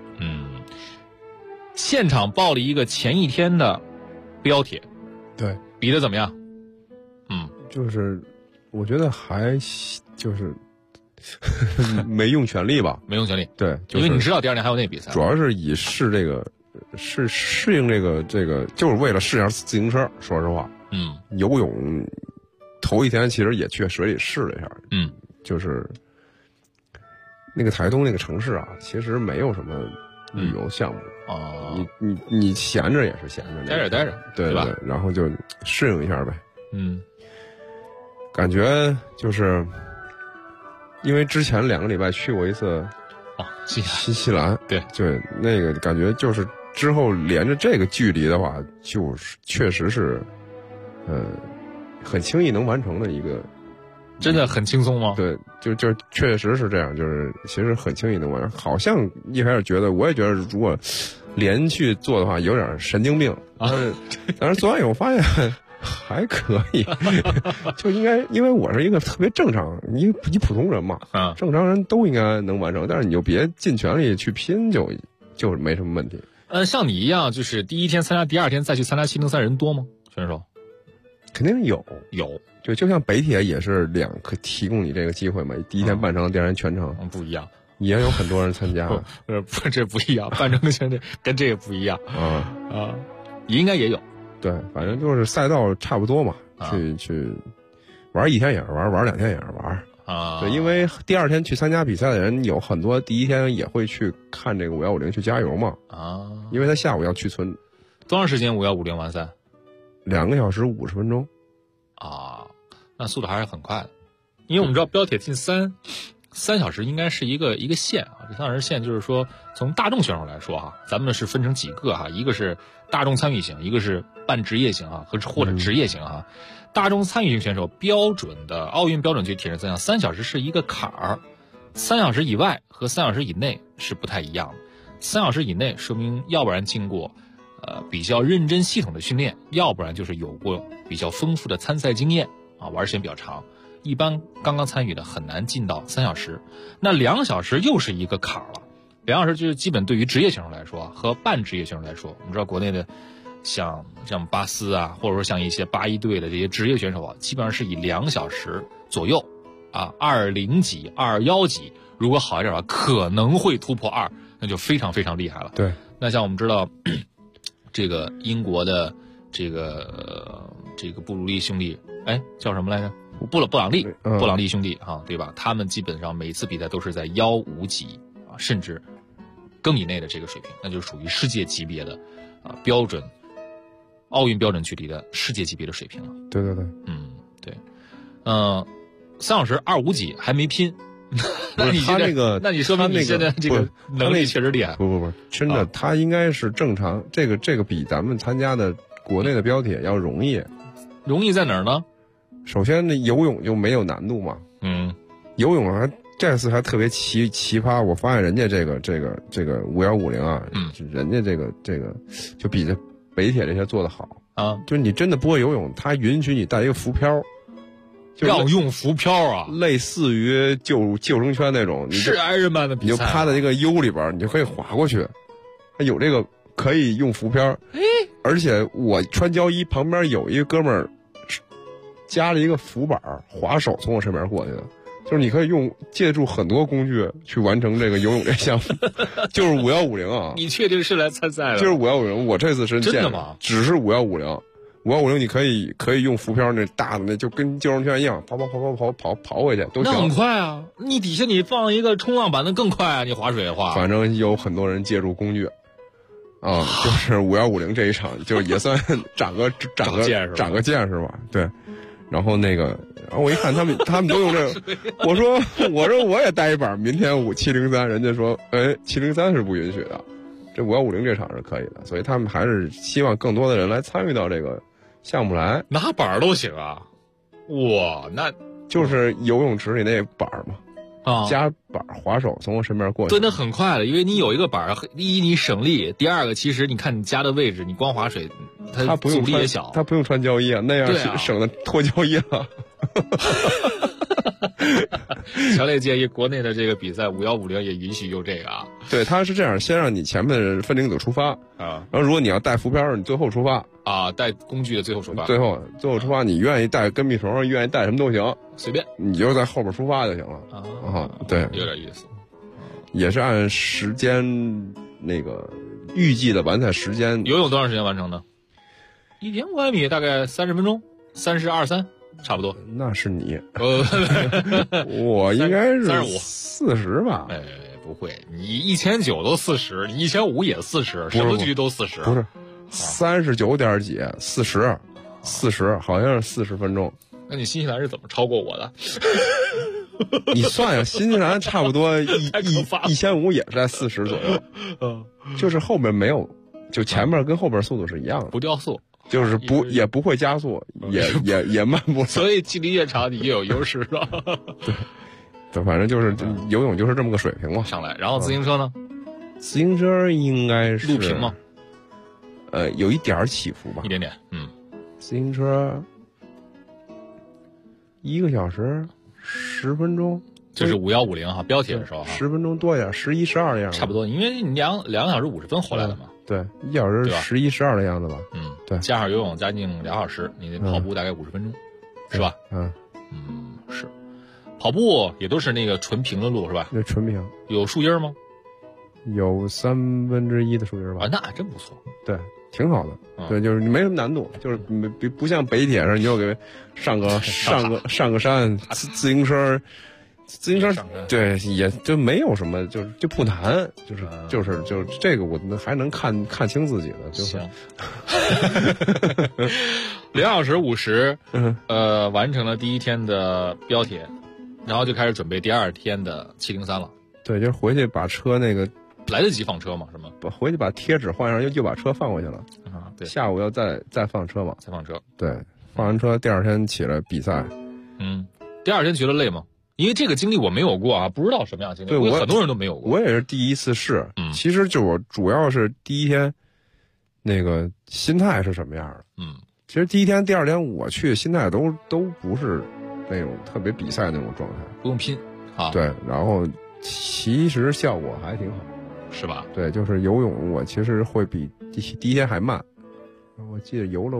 现场报了一个前一天的标铁， 对， 比得怎么样？ 就是我觉得还就是没用全力吧， 没用全力。 对， 因为你知道第二天还有那比赛， 主要是以适应这个，就是为了试一下自行车。说实话，游泳头一天其实也去水里试了一下，就是那个台东那个城市啊，其实没有什么旅游项目啊。 你闲着也是闲着， 待着， 对吧？然后就适应一下呗。感觉就是因为之前2个礼拜去过一次新西兰， 对， 那个感觉就是之后连着这个距离的话，就是确实是很轻易能完成的一个。 真的很轻松吗？ 对，就确实是这样，就是其实很轻易能完成。好像一开始觉得，我也觉得如果连续做的话有点神经病，但是做完以后发现还可以，就应该，因为我是一个特别正常，你普通人嘛，正常人都应该能完成，但是你就别尽全力去拼，就没什么问题。 像你一样，就是第一天参加，第二天再去参加703人多吗？选手肯定有，就像北铁也是可提供你这个机会嘛，第一天半程，第二天全程， 不一样， 也有很多人参加。 不，这不一样，半程跟全程跟这个不一样。应该也有。 对，反正就是赛道差不多嘛，去玩一天也是玩2天也是玩啊。 对，因为第二天去参加比赛的人有很多，第一天也会去看这个5150去加油嘛。因为他下午要去村。 多长时间5150完赛 ？2个小时50分钟。 那速度还是很快的，因为我们知道标铁近3小时应该是一个线啊。这3小时线就是说，从大众选手来说哈，咱们是分成几个哈，一个是大众参与型，一个是半职业型啊，或者职业型哈。大众参与型选手标准的奥运标准区铁人3项3小时是一个坎儿， 3小时以外和3小时以内是不太一样的。3小时以内说明要不然经过比较认真系统的训练，要不然就是有过比较丰富的参赛经验啊，玩时间比较长。一般刚刚参与的很难进到3小时。那2小时又是一个坎儿了。2小时就是基本对于职业选手来说和半职业选手来说，我们知道国内的像巴斯啊，或者说像一些81队的这些职业选手啊，基本上是以2小时左右啊，20几、21几，如果好一点的话，可能会突破2，那就非常非常厉害了。 对， 那像我们知道，这个英国的这个布鲁利兄弟，哎，叫什么来着？布朗利兄弟啊，对吧？他们基本上每次比赛都是在15几啊，甚至更以内的这个水平，那就属于世界级别的标准奥运标准距离的世界级别的水平了。 对对对， 对，3小时25几还没拼。那你他那个， 那你说明你现在这个能力确实厉害。 不，真的，他应该是正常。这个比咱们参加的国内的标铁要容易。 容易在哪儿呢？ 首先，那游泳就没有难度嘛。游泳这次还特别奇葩。我发现人家这个5150啊，人家这个就比这北铁这些做得好啊。 就是你真的不会游泳，他允许你带一个浮漂。 要用浮漂啊， 类似于救生圈那种， 是Ironman的比赛， 你就趴在这个 U 里边，你就可以滑过去。有这个可以用浮漂，而且我穿胶衣旁边有一个哥们儿加了一个浮板，滑手从我身边过去的，就是你可以借助很多工具去完成这个游泳这项目，就是5150啊。 你确定是来参赛的？ 就是5150，我这次是真的吗？ 只是5150，你可以用浮漂那大的，那就跟救生圈一样，跑回去都行。 那很快啊！你底下你放一个冲浪板，那更快啊！你划水的话， 反正有很多人借助工具，就是5150这一场，就是也算长个见识吧。对，然后我一看他们都用这个，我说我也带一板，明天703，人家说703是不允许的，这5150这场是可以的，所以他们还是希望更多的人来参与到这个项目来， 拿板都行啊。哇，那就是游泳池里那板嘛，加板滑手从我身边过去， 对，那很快的，因为你有一个板，第一你省力，第二个其实你看你加的位置，你光滑水，它阻力也小， 他不用穿胶衣啊，那样省得脱胶衣了。 强烈建议国内的这个比赛5150也允许用这个啊。 对，他是这样，先让你前面的分龄组出发啊， 然后如果你要带浮漂，你最后出发啊，带工具的最后出发。 最后出发，你愿意带跟屁虫，愿意带什么都行， 随便， 你就在后边出发就行了啊。对， 有点意思， 也是按时间那个预计的完赛时间。 游泳多长时间完成的？1500米大概30分钟，30-23。差不多， 那是你，我应该是40吧？ 不会，你1900都40，你1500也40，什么局都40， 不是39点几，40，好像是40分钟。 那你新西兰是怎么超过我的？ 你算呀，新西兰差不多1500也是在40左右，就是后面没有，就前面跟后边速度是一样的， 不掉速。 就是也不会加速，也慢不， 所以距离越长你越有优势了。 对，反正就是游泳就是这么个水平嘛。 上来，然后自行车呢？ 自行车应该是路平吗？ 有一点起伏吧， 一点点。 自行车1个小时10分钟， 这是5150哈，标铁的时候 10分钟多一点，11、12的样子， 差不多，因为你2个小时50分回来了嘛。 对，1小时11、12的样子吧。对， 加上游泳将近2小时，你的跑步大概50分钟，是吧？是。跑步也都是那个纯平的路是吧？ 那纯平。有树荫吗？ 有1/3的树荫吧。 啊，那真不错。 对，挺好的。对，就是没什么难度，就是不像北铁上，你又给上个山，自行车对，也就没有什么，就不难，就是这个我还能看清自己的，就行。2小时50，完成了第一天的标铁，然后就开始准备第二天的703了。 对，就是回去把车那个来得及放车嘛，是吗？ 回去把贴纸换上，又把车放过去了。 对， 下午要再放车嘛。 再放车。 对，放完车第二天起来比赛。 第二天觉得累吗？ 因为这个经历我没有过啊，不知道什么样的经历。 对， 很多人都没有过。 我也是第一次试。其实就我主要是第一天，那个心态是什么样的？其实第一天、第二天我去，心态都不是那种特别比赛那种状态， 不用拼啊。 对，然后其实效果还挺好， 是吧？ 对，就是游泳我其实会比第一天还慢，我记得游了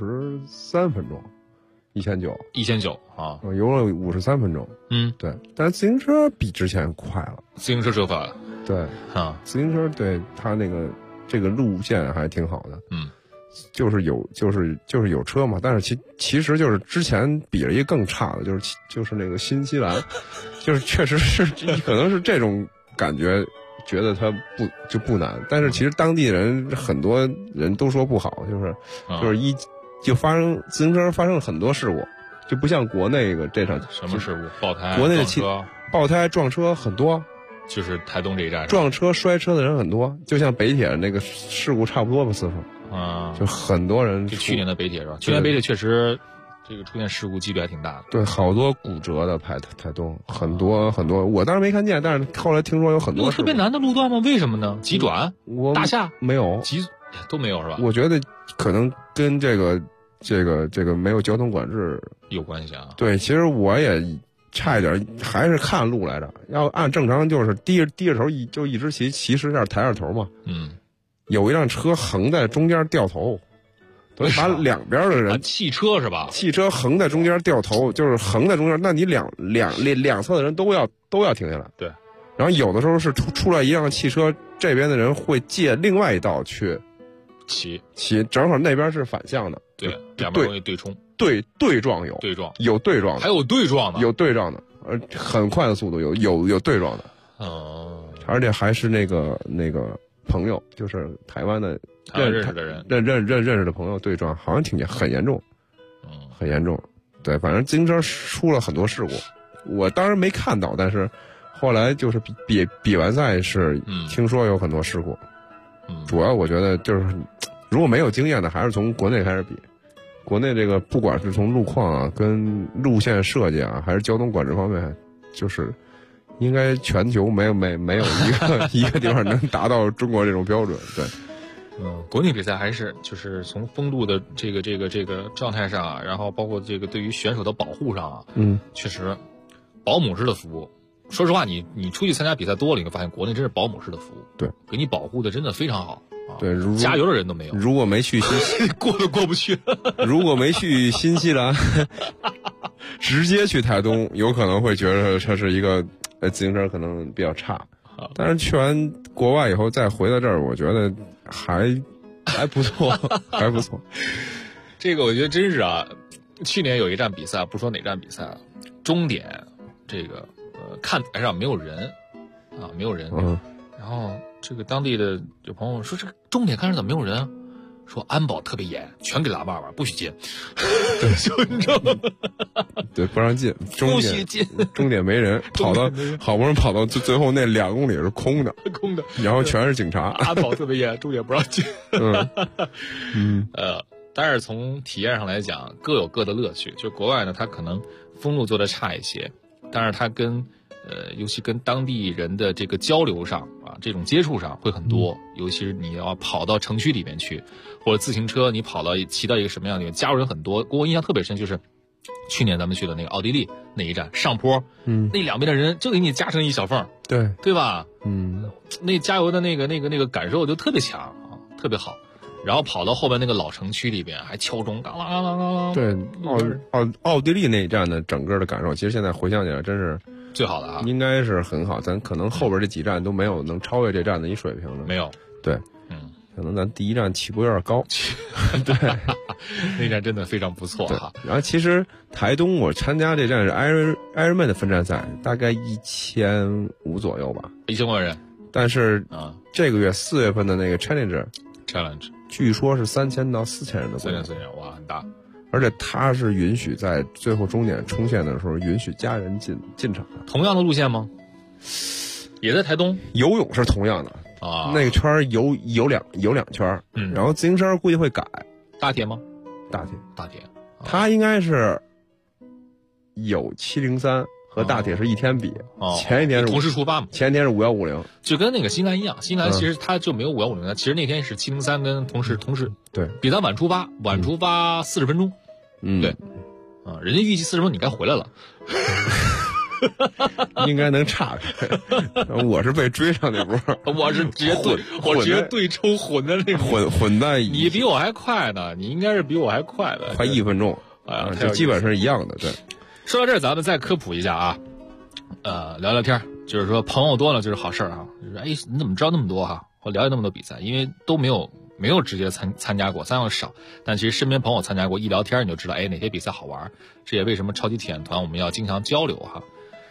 53分钟。1900 啊， 我游了53分钟。对，但是自行车比之前快了。 自行车折返了。 对啊，自行车对它这个路线还挺好的。就是有车嘛，但是其实就是之前比了一个更差的，就是那个新西兰，就是确实是可能是这种感觉，觉得它不难，但是其实当地人很多人都说不好，就是就自行车发生了很多事故，就不像国内这场什么事故，爆胎， 国内的爆胎撞车很多， 就是台东这一站撞车摔车的人很多，就像北铁那个事故差不多吧，次数就很多人。 就去年的北铁是吧？去年北铁确实这个出现事故几率还挺大的。 对，好多骨折的台东，很多，我当时没看见，但是后来听说有很多。 特别难的路段吗？为什么呢？急转、大下没有， 都没有是吧？ 我觉得可能跟这个没有交通管制有关系啊。 对，其实我也差一点还是看路来着，要按正常就是低着头就一直骑10下抬着头嘛。有一辆车横在中间掉头，等于把两边的人汽车是吧？ 汽车横在中间掉头，就是横在中间，那你两侧的人都要停下来。 对。 然后有的时候是出来一辆汽车，这边的人会借另外一道去骑， 正好那边是反向的。 对，两边容易对冲。 对撞有对撞的， 还有对撞的， 有对撞的，很快的速度有对撞的。而且还是那个朋友，就是台湾的认识的人， 认识的朋友对撞，好像很严重，很严重。对，反正自行车出了很多事故，我当然没看到，但是后来就是比完赛是听说有很多事故。主要我觉得就是如果没有经验的，还是从国内开始比。国内这个不管是从路况啊、跟路线设计啊，还是交通管制方面，就是应该全球没有一个地方能达到中国这种标准。对， 国内比赛还是就是从风度的这个状态上啊，然后包括这个对于选手的保护上啊，确实保姆式的服务。说实话，你出去参加比赛多了，你会发现国内真是保姆式的服务， 对， 给你保护的真的非常好。 对， 加油的人都没有。 如果没去过都过不去。 如果没去新西兰，直接去台东，有可能会觉得它是一个自行车可能比较差。但是去完国外以后再回到这儿，我觉得还不错，还不错。 这个我觉得真是啊，去年有一站比赛，不说哪站比赛了，终点这个看台上没有人啊，没有人。然后这个当地的有朋友说，这个终点看着怎么没有人啊？说安保特别严，全给喇叭玩，不许进。 对， 就你知道吗？ 对，不让进， 不许进， 终点没人，好不容易跑到最后那2公里是空的，然后全是警察， 安保特别严，终点不让进。但是从体验上来讲，各有各的乐趣。就国外呢，它可能封路做得差一些，但是它跟尤其跟当地人的这个交流上啊，这种接触上会很多。尤其是你要跑到城区里面去，或者自行车你骑到一个什么样的地方，加入人很多。给我印象特别深，就是去年咱们去的那个奥地利那一站上坡，那两边的人就给你加成一小缝，对吧？那加油的那个感受就特别强啊，特别好。然后跑到后边那个老城区里边，还敲钟，当啷啷啷啷。 对，奥地利那一站的整个的感受，其实现在回想起来真是最好的啊， 应该是很好。咱可能后边这几站都没有能超越这站的一水平的， 没有。 对，可能咱第一站起步有点高。对， 那站真的非常不错哈。 然后其实台东我参加这站是 Ironman 的分站赛，大概1500左右吧 ，1000多人。 但是这个月4月份的那个 Challenge。据说是3000到4000人的规模， 哇，很大。 而且它是允许在最后终点冲线的时候允许家人进场的。 同样的路线吗？也在台东？ 游泳是同样的啊，那个圈有两圈，然后自行车估计会改。 大铁吗？ 大铁，它应该是有703 和大铁是一天比，前一天是同时出发嘛， 前一天是5150， 就跟那个新兰一样，新兰其实它就没有5150的，其实那天是703跟同时对比咱晚出发40分钟，对，人家预计40分钟你该回来了。 应该能岔开，我是被追上那波， 我直接对抽混的那种， 混在你比我还快呢，你应该是比我还快的， 快1分钟，这基本是一样的。对， 说到这儿，咱们再科普一下啊，聊聊天，就是说朋友多了就是好事啊，就是你怎么知道那么多哈？我了解那么多比赛，因为都没有直接参加过，参加少，但其实身边朋友参加过，一聊天你就知道，哪些比赛好玩，这也为什么超级体验团我们要经常交流哈。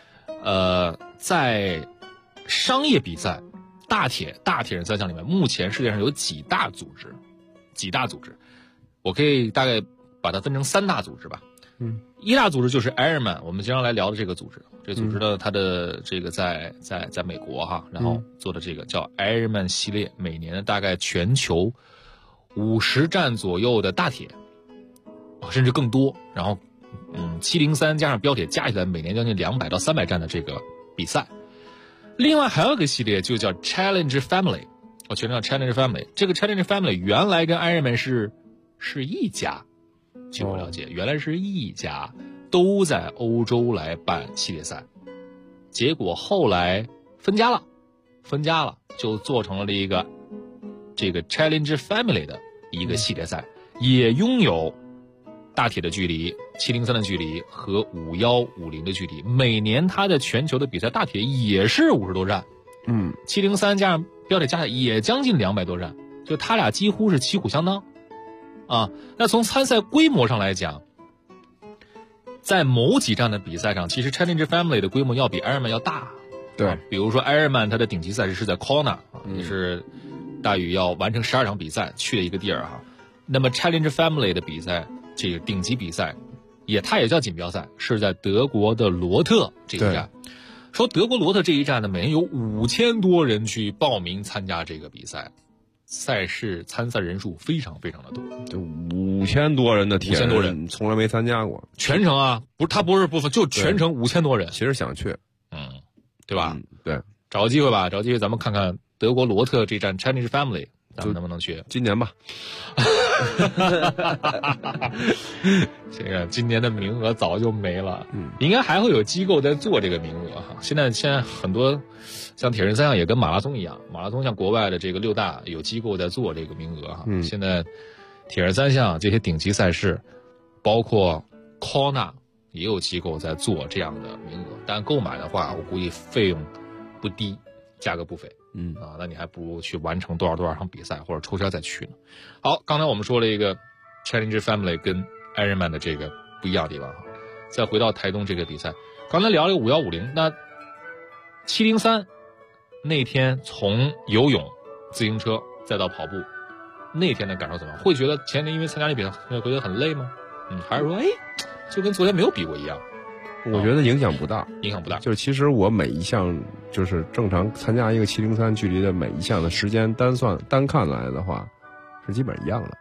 在商业比赛大铁人三项里面，目前世界上有几大组织，我可以大概把它分成3大组织吧。一大组织就是 Ironman， 我们经常来聊的这个组织，这组织呢，它的这个在美国哈，然后做的这个叫 Ironman 系列，每年大概全球50站左右的大铁，甚至更多，然后703加上标铁加起来每年将近200到300站的这个比赛。另外还有一个系列就叫 Challenge Family， 我全称叫 Challenge Family。这个 Challenge Family 原来跟 Ironman 是一家，据我了解，原来是一家，都在欧洲来办系列赛，结果后来分家了，就做成了一个这个 Challenge Family 的一个系列赛，也拥有大铁的距离、703的距离和5150的距离。每年它的全球的比赛大铁也是50多站，703加上标铁加起来也将近200多站，就它俩几乎是旗鼓相当啊。那从参赛规模上来讲，在某几站的比赛上，其实 Challenge Family 的规模要比 Ironman 要大。 对， 比如说 Ironman 它的顶级赛事是在 Kona，也是大宇要完成12场比赛去的一个地儿哈。那么 Challenge Family 的比赛，这个顶级比赛，它也叫锦标赛，是在德国的罗特这一站。说德国罗特这一站呢，每年有5000多人去报名参加这个比赛，赛事参赛人数非常非常的多， 就5000多人的铁人，5000多人从来没参加过全程啊，不是部分，就全程5000多人。 其实想去， 对吧？ 对， 找个机会咱们看看德国罗特这站 Challenge Family， 咱们能不能去？ 今年吧。 这个今年的名额早就没了，应该还会有机构在做这个名额哈。现在很多像铁人三项也跟马拉松一样，马拉松像国外的这个6大有机构在做这个名额哈。现在铁人三项这些顶级赛事，包括 Kona 也有机构在做这样的名额，但购买的话，我估计费用不低，价格不菲。那你还不如去完成多少场比赛，或者抽签再去呢。好，刚才我们说了一个 Challenge Family 跟 Ironman 的这个不一样的地方，再回到台东这个比赛，刚才聊了5150，那703那天从游泳、自行车再到跑步，那天的感受怎么样？会觉得前天因为参加这比赛会觉得很累吗？还是说就跟昨天没有比过一样？ 我觉得影响不大， 就是其实我每一项就是正常参加一个703距离的每一项的时间单看来的话，是基本一样的。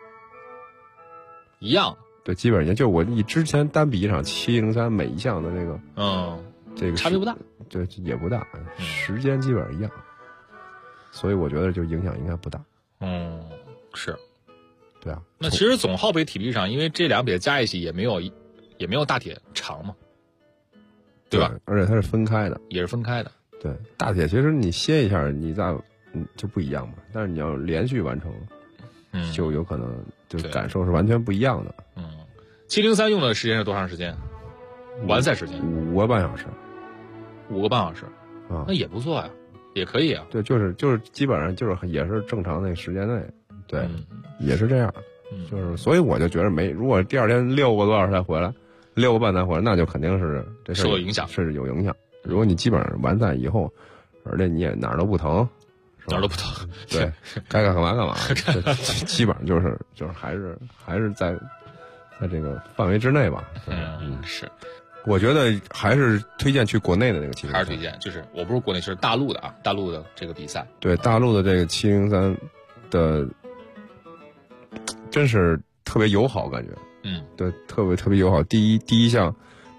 对，基本上就我之前单比一场703每一项的这个这个差别不大， 对，也不大，时间基本上一样，所以我觉得就影响应该不大。 是， 对啊。 那其实总耗费体力上，因为这两比加一起也没有大铁长嘛。对吧？ 而且它是分开的， 也是分开的。 对，大铁其实你歇一下，你再就不一样嘛。但是你要连续完成，就有可能就感受是完全不一样的。 703用的时间是多长时间？完赛时间 5个半小时。 5个半小时啊，那也不错呀，也可以啊。 对，就是基本上就是也是正常那个时间内，对，也是这样。就是所以我就觉得如果第二天6个多小时才回来。6个半才回来，那就肯定是这事受影响， 是有影响。如果你基本上完赛以后，而且你也哪儿都不疼，对，该干嘛干嘛，基本上就是还是在这个范围之内吧。 是， 我觉得还是推荐去国内的那个703， 还是推荐，就是我不是国内，就是大陆的啊，大陆的这个比赛。 对，大陆的这个703的，真是特别友好，感觉。对，特别友好。第一项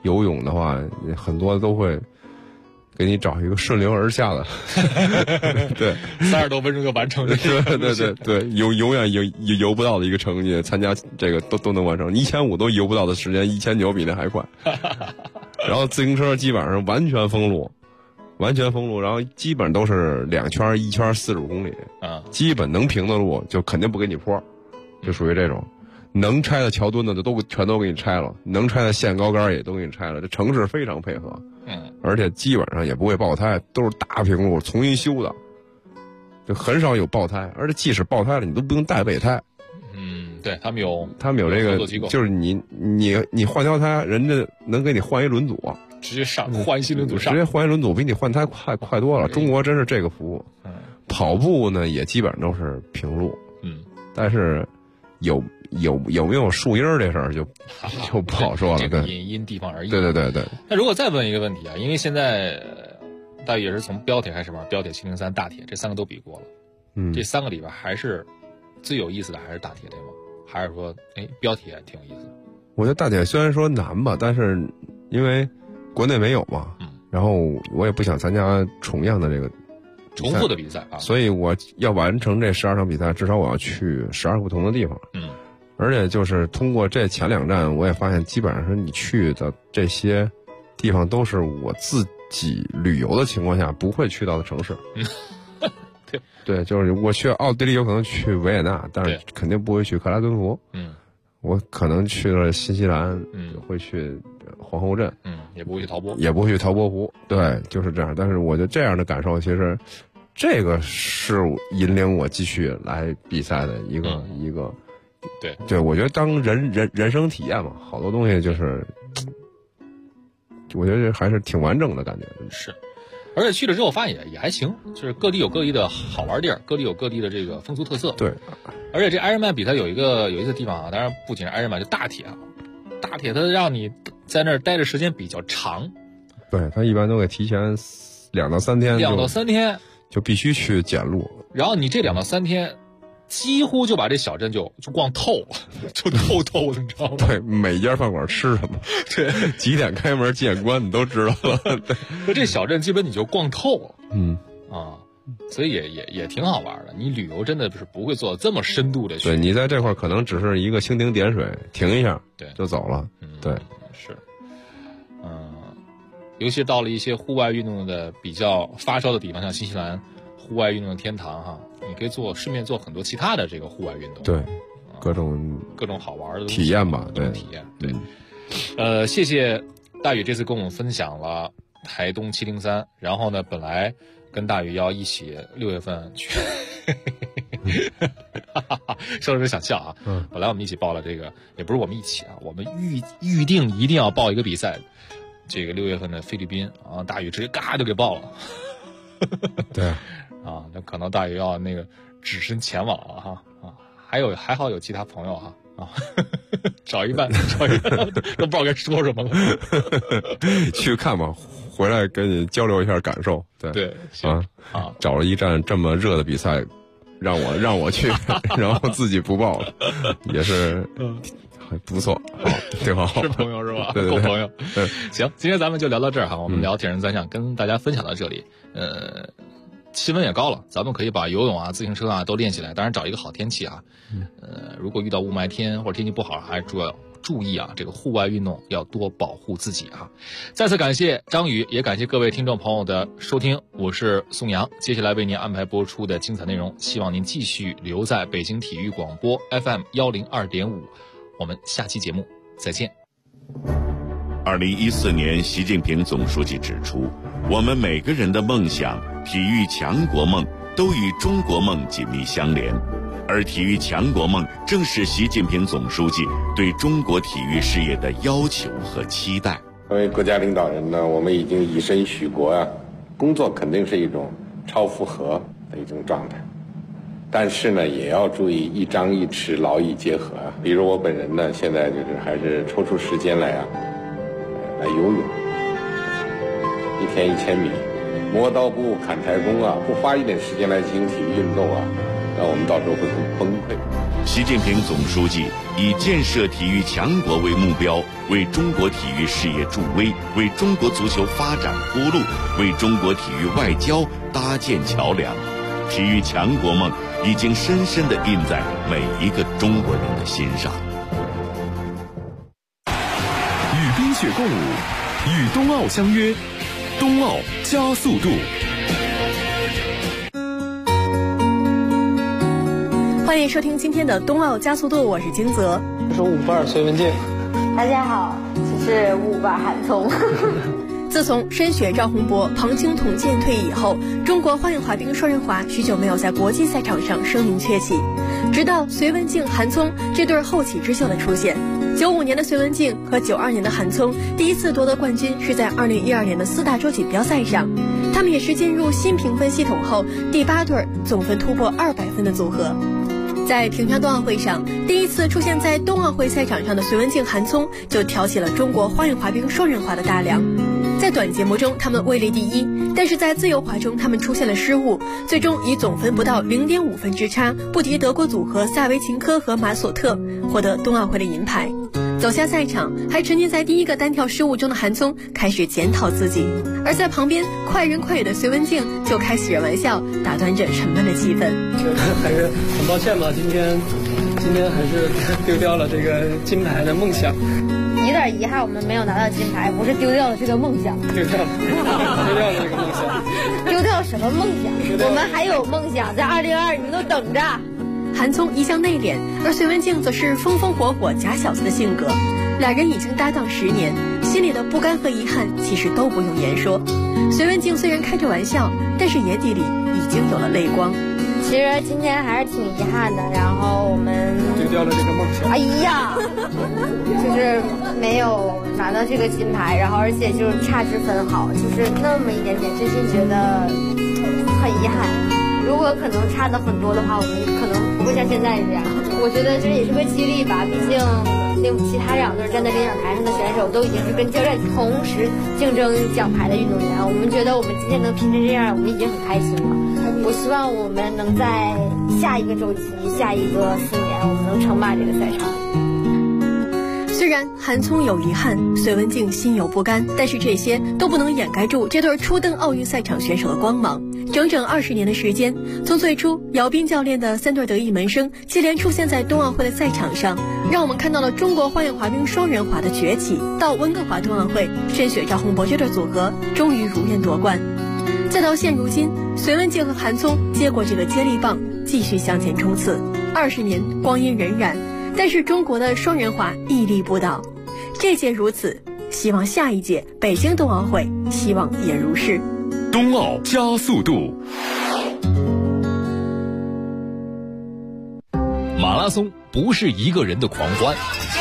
游泳的话，很多都会给你找一个顺流而下的，对 ，30多分钟就完成这个， 对，永远游不到的一个成绩，参加这个都能完成，1500都游不到的时间，1900比那还快。然后自行车基本上完全封路，然后基本都是2圈，1圈45公里，基本能平的路就肯定不给你坡，就属于这种。能拆的桥墩的全都给你拆了，能拆的限高杆也都给你拆了。这城市非常配合，而且基本上也不会爆胎，都是大平路重新修的，就很少有爆胎。而且即使爆胎了，你都不用带备胎。 对，他们有这个，就是你换条胎，人家能给你换一轮组， 直接换一新轮组上， 直接换一轮组比你换胎快多了。中国真是这个服务。跑步呢也基本上都是平路，但是有没有树荫这事儿就不好说了。 这个因地方而异。 对。 那如果再问一个问题啊，因为现在大约也是从标铁开始玩，标铁、703、大铁这3个都比过了，这3个里边还是最有意思的还是大铁对吗？还是说标铁挺有意思的？ 我觉得大铁虽然说难吧，但是因为国内没有嘛，然后我也不想参加重样的这个重复的比赛啊， 所以我要完成这12场比赛，至少我要去12个不同的地方。而且就是通过这前2站，我也发现基本上是你去的这些地方都是我自己旅游的情况下不会去到的城市。对，就是我去奥地利有可能去维也纳，但是肯定不会去克拉敦福。我可能去了新西兰，会去皇后镇， 也不会去陶波， 也不会去陶波湖。对，就是这样。但是我觉得这样的感受，其实这个是引领我继续来比赛的一个。对，我觉得当人生体验嘛，好多东西就是，我觉得还是挺完整的感觉。 是，而且去了之后发现也还行，就是各地有各地的好玩地儿，各地有各地的这个风俗特色。 对， 而且这 Ironman 比赛有一个地方啊，当然不仅是 Ironman，就大铁啊，大铁它让你在那儿待的时间比较长。 对，它一般都给提前2到3天 ，2到3天就必须去检路， 然后你这2到3天。几乎就把这小镇就逛透了，就透了，你知道吗？ 对，每家饭馆吃什么， 对， 几点开门几点关，你都知道了。 对，这小镇基本你就逛透了。所以也挺好玩的。你旅游真的是不会做这么深度的。 对，你在这块可能只是一个蜻蜓点水，停一下， 对， 就走了。对， 是，尤其到了一些户外运动的比较发烧的地方，像新西兰户外运动的天堂哈。你可以顺便做很多其他的这个户外运动， 对，各种好玩的体验吧，对， 体验，对，谢谢大宇这次跟我们分享了台东703，然后呢，本来跟大宇要一起6月份去，说着想笑啊，本来我们一起报了这个，也不是我们一起啊，我们预定一定要报一个比赛，这个6月份的菲律宾啊，大宇直接嘎就给报了， 对。 那可能大宇要那个只身前往了哈还好有其他朋友哈找一半都不知道该说什么了， 去看吧，回来跟你交流一下感受。 对， 找了一站这么热的比赛，让我去，然后自己不报了，也是还不错，挺好， 是朋友是吧？ 对， 够朋友。行，今天咱们就聊到这儿哈，我们聊铁人3项，跟大家分享到这里。气温也高了，咱们可以把游泳啊、自行车啊都练起来。当然找一个好天气啊，如果遇到雾霾天或者天气不好，还是注意啊，这个户外运动要多保护自己啊。再次感谢张宇，也感谢各位听众朋友的收听，我是宋阳。接下来为您安排播出的精彩内容，希望您继续留在北京体育广播 FM 102.5，我们下期节目再见。 2014年，习近平总书记指出，我们每个人的梦想、体育强国梦都与中国梦紧密相连，而体育强国梦正是习近平总书记对中国体育事业的要求和期待。 作为国家领导人呢，我们已经以身许国啊，工作肯定是一种超负荷的一种状态，但是呢，也要注意一张一弛，劳逸结合啊。比如我本人呢，现在就是还是抽出时间来游泳，一天1000米，磨刀不误砍柴工啊，不花一点时间来进行体育运动啊， 那我们到时候会很崩溃。 习近平总书记以建设体育强国为目标，为中国体育事业助威，为中国足球发展铺路，为中国体育外交搭建桥梁。体育强国梦已经深深地印在每一个中国人的心上。 与冰雪共舞，与冬奥相约，冬奥加速度。 欢迎收听今天的冬奥加速度，我是金泽。 我是舞伴隋文静。 大家好，这是舞伴韩聪。 自从申雪、赵宏博、庞清统剑退役以后，中国花样滑冰双人滑许久没有在国际赛场上声名鹊起。直到隋文静、韩聪这对后起之秀的出现，95年的隋文静和92年的韩聪第一次夺得冠军是在2012年的4大洲锦标赛上。他们也是进入新评分系统后第8对总分突破200分的组合。在平昌冬奥会上，第一次出现在冬奥会赛场上的隋文静、韩聪就挑起了中国花样滑冰双人滑的大梁。在短节目中他们位列第一，但是在自由滑中他们出现了失误，最终以总分不到0.5分之差不敌德国组合萨维琴科和马索特，获得冬奥会的银牌。走下赛场，还沉浸在第一个单跳失误中的韩聪开始检讨自己，而在旁边快人快语的隋文静就开起了玩笑，打断着沉闷的气氛。 还是很抱歉吧，今天还是丢掉了这个金牌的梦想。 有点遗憾，我们没有拿到金牌，不是丢掉了这个梦想， 丢掉了这个梦想。 丢掉什么梦想？我们还有梦想，在2022，你们都等着。 韩聪一向内敛，而隋文静则是风风火火假小子的性格。俩人已经搭档10年，心里的不甘和遗憾其实都不用言说。隋文静虽然开着玩笑，但是眼底里已经有了泪光。 其实今天还是挺遗憾的，然后我们丢掉了这个梦想。 哎呀，就是没有拿到这个金牌，然后而且就是差之分毫，就是那么一点点，真心觉得很遗憾。如果可能差的很多的话，我们可能不会像现在这样。我觉得这也是个激励吧，毕竟其他2对站在领奖台上的选手都已经是跟教练同时竞争奖牌的运动员，我们觉得我们今天能拼成这样，我们已经很开心了。我希望我们能在下一个周期、下一个4年，我们能称霸这个赛场。 虽然韩聪有遗憾，隋文静心有不甘，但是这些都不能掩盖住这对初登奥运赛场选手的光芒。整整20年的时间，从最初姚斌教练的3对得意门生接连出现在冬奥会的赛场上，让我们看到了中国花样滑冰双人滑的崛起，到温哥华冬奥会，申雪、赵宏博这对组合终于如愿夺冠。再到现如今，隋文静和韩聪接过这个接力棒，继续向前冲刺。20年光阴荏苒，但是中国的双人滑屹立不倒。这届如此，希望下一届北京冬奥会希望也如是。 冬奥加速度。 马拉松不是一个人的狂欢，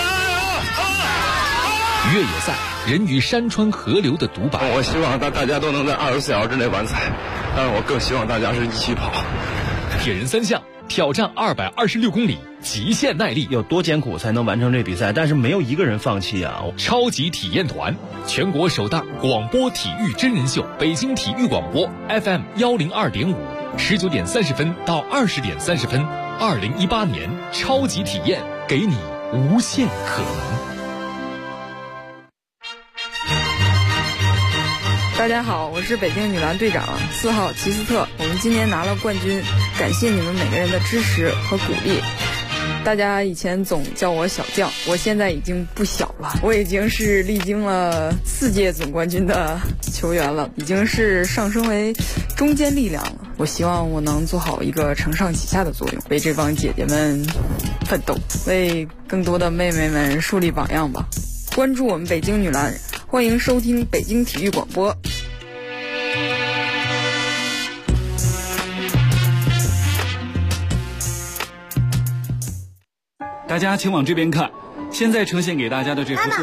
越野赛人与山川河流的独白。 我希望大家都能在24小时之内完赛，但是我更希望大家是一起跑。 铁人3项挑战226公里，极限耐力， 有多艰苦才能完成这比赛？但是没有一个人放弃啊！ 超级体验团，全国首档广播体育真人秀，北京体育广播 FM 102.5，19点30分到20点30分，2018年超级体验，给你无限可能。 大家好，我是北京女篮队长4号齐斯特，我们今年拿了冠军，感谢你们每个人的支持和鼓励。大家以前总叫我小将，我现在已经不小了，我已经是历经了4届总冠军的球员了，已经是上升为中坚力量了。我希望我能做好一个承上启下的作用，为这帮姐姐们奋斗，为更多的妹妹们树立榜样吧。关注我们北京女篮，欢迎收听北京体育广播。 大家请往这边看，现在呈现给大家的这幅